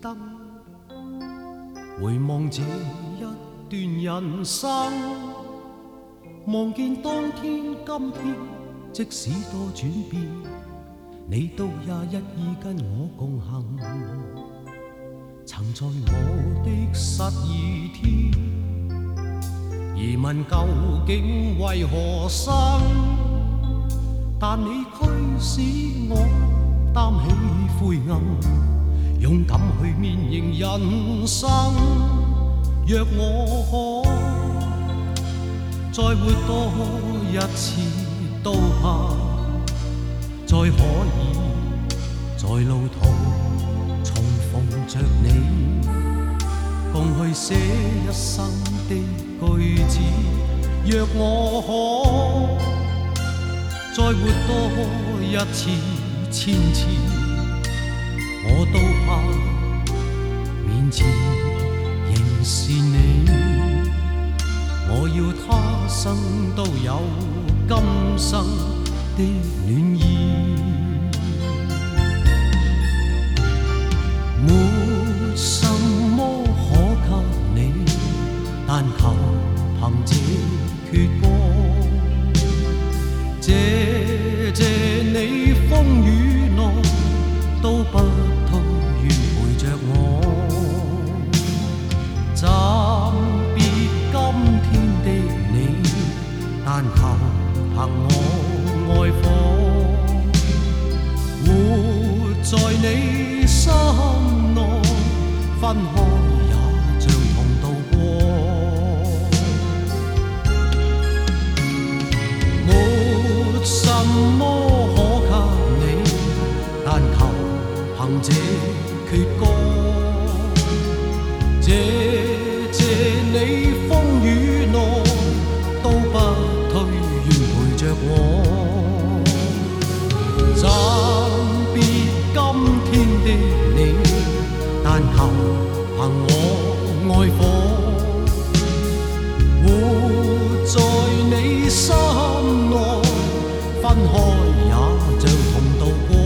灯，回望这一段人生，望见当天今天，即使多转变，你都也一意跟我共行。曾在我的失意天，疑问究竟为何生？但你驱使我担起灰暗，勇敢去面迎人生。若我可再活多一次，都怕再可以在路途重逢着你，共去寫一生的句子。若我可再活多一次千次，我都怕面前仍是你。我要他生都有今生的暖意，没什麼可給你，但求憑這闕歌，謝你風雨內都不退願陪着我，暫別今天的你，但求憑我愛火，活在你心內，分開也像同渡過。沒什麼可給你，但求憑這闕歌，謝你風雨內都不退願陪着我，暫別今天的你，但求憑我愛火，活在你心內，分開也像同渡過。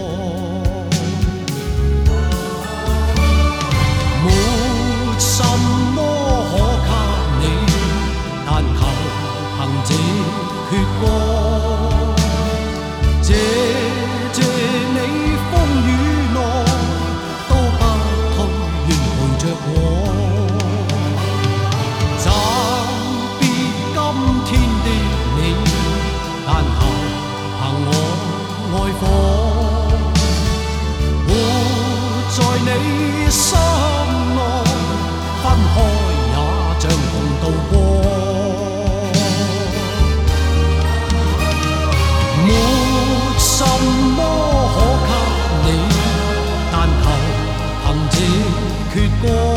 沒什麼可給你，但求憑這闕歌，謝你風雨內都不退願陪着我，暫別今天的你，但求憑我愛火，活在你心內，分開也像同渡過。沒什麼可給你，但求憑這闕歌。